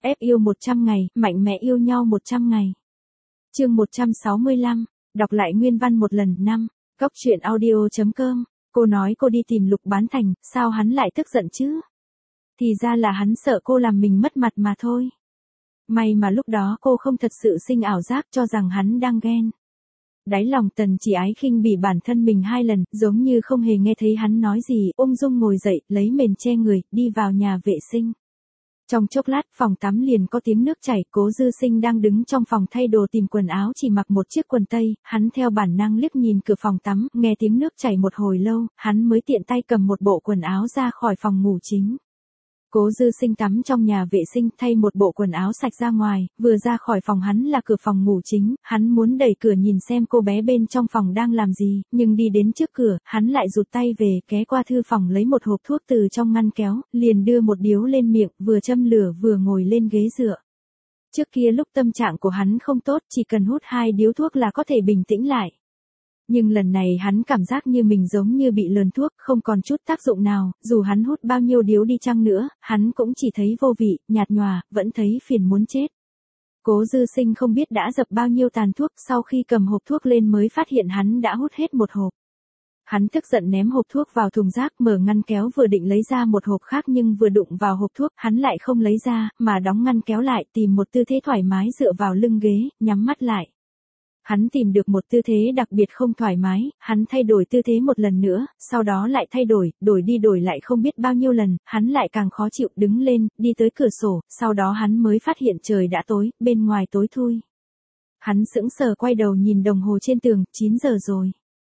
Ép yêu 100 ngày, mạnh mẽ yêu nhau 100 ngày. Chương 165, đọc lại nguyên văn một lần. 5. Góc truyện audio.com. Cô nói cô đi tìm Lục Bán Thành, sao hắn lại tức giận chứ? Thì ra là hắn sợ cô làm mình mất mặt mà thôi. May mà lúc đó cô không thật sự sinh ảo giác cho rằng hắn đang ghen. Đáy lòng Tần Chỉ Ái khinh bỉ bản thân mình 2 lần, giống như không hề nghe thấy hắn nói gì, ung dung ngồi dậy, lấy mền che người, đi vào nhà vệ sinh. Trong chốc lát, phòng tắm liền có tiếng nước chảy, Cố Dư Sinh đang đứng trong phòng thay đồ tìm quần áo chỉ mặc một chiếc quần tây, hắn theo bản năng liếc nhìn cửa phòng tắm, nghe tiếng nước chảy một hồi lâu, hắn mới tiện tay cầm một bộ quần áo ra khỏi phòng ngủ chính. Cố Dư Sinh tắm trong nhà vệ sinh thay một bộ quần áo sạch ra ngoài, vừa ra khỏi phòng hắn là cửa phòng ngủ chính, hắn muốn đẩy cửa nhìn xem cô bé bên trong phòng đang làm gì, nhưng đi đến trước cửa, hắn lại rụt tay về, ghé qua thư phòng lấy một hộp thuốc từ trong ngăn kéo, liền đưa một điếu lên miệng, vừa châm lửa vừa ngồi lên ghế dựa. Trước kia lúc tâm trạng của hắn không tốt, chỉ cần hút 2 điếu thuốc là có thể bình tĩnh lại. Nhưng lần này hắn cảm giác như mình giống như bị lờn thuốc, không còn chút tác dụng nào, dù hắn hút bao nhiêu điếu đi chăng nữa, hắn cũng chỉ thấy vô vị, nhạt nhòa, vẫn thấy phiền muốn chết. Cố Dư Sinh không biết đã dập bao nhiêu tàn thuốc, sau khi cầm hộp thuốc lên mới phát hiện hắn đã hút hết một hộp. Hắn tức giận ném hộp thuốc vào thùng rác, mở ngăn kéo vừa định lấy ra một hộp khác nhưng vừa đụng vào hộp thuốc, hắn lại không lấy ra, mà đóng ngăn kéo lại, tìm một tư thế thoải mái dựa vào lưng ghế, nhắm mắt lại. Hắn tìm được một tư thế đặc biệt không thoải mái, hắn thay đổi tư thế một lần nữa, sau đó lại thay đổi, đổi đi đổi lại không biết bao nhiêu lần, hắn lại càng khó chịu, đứng lên, đi tới cửa sổ, sau đó hắn mới phát hiện trời đã tối, bên ngoài tối thui. Hắn sững sờ quay đầu nhìn đồng hồ trên tường, 9 giờ rồi.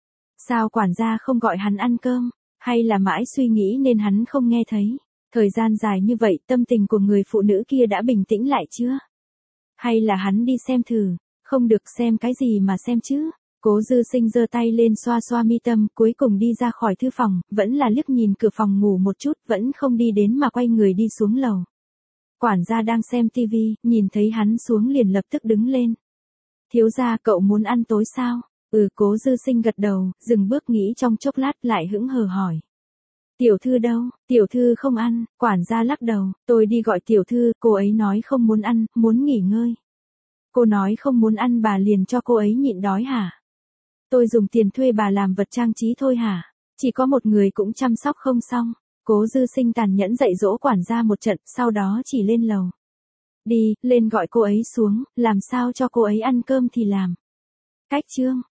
Sao quản gia không gọi hắn ăn cơm, hay là mãi suy nghĩ nên hắn không nghe thấy? Thời gian dài như vậy, tâm tình của người phụ nữ kia đã bình tĩnh lại chưa? Hay là hắn đi xem thử? Không được, xem cái gì mà xem chứ? Cố Dư Sinh giơ tay lên xoa xoa mi tâm, cuối cùng đi ra khỏi thư phòng, vẫn là liếc nhìn cửa phòng ngủ một chút, vẫn không đi đến mà quay người đi xuống lầu. Quản gia đang xem tivi, nhìn thấy hắn xuống liền lập tức đứng lên. Thiếu gia, cậu muốn ăn tối sao? Cố Dư Sinh gật đầu, dừng bước nghĩ trong chốc lát lại hững hờ hỏi. Tiểu thư đâu? Tiểu thư không ăn, quản gia lắc đầu, tôi đi gọi tiểu thư, cô ấy nói không muốn ăn, muốn nghỉ ngơi. Cô nói không muốn ăn bà liền cho cô ấy nhịn đói hả? Tôi dùng tiền thuê bà làm vật trang trí thôi hả? Chỉ có một người cũng chăm sóc không xong. Cố Dư Sinh tàn nhẫn dạy dỗ quản gia một trận, sau đó chỉ lên lầu. Đi, lên gọi cô ấy xuống, làm sao cho cô ấy ăn cơm thì làm. Cách chương.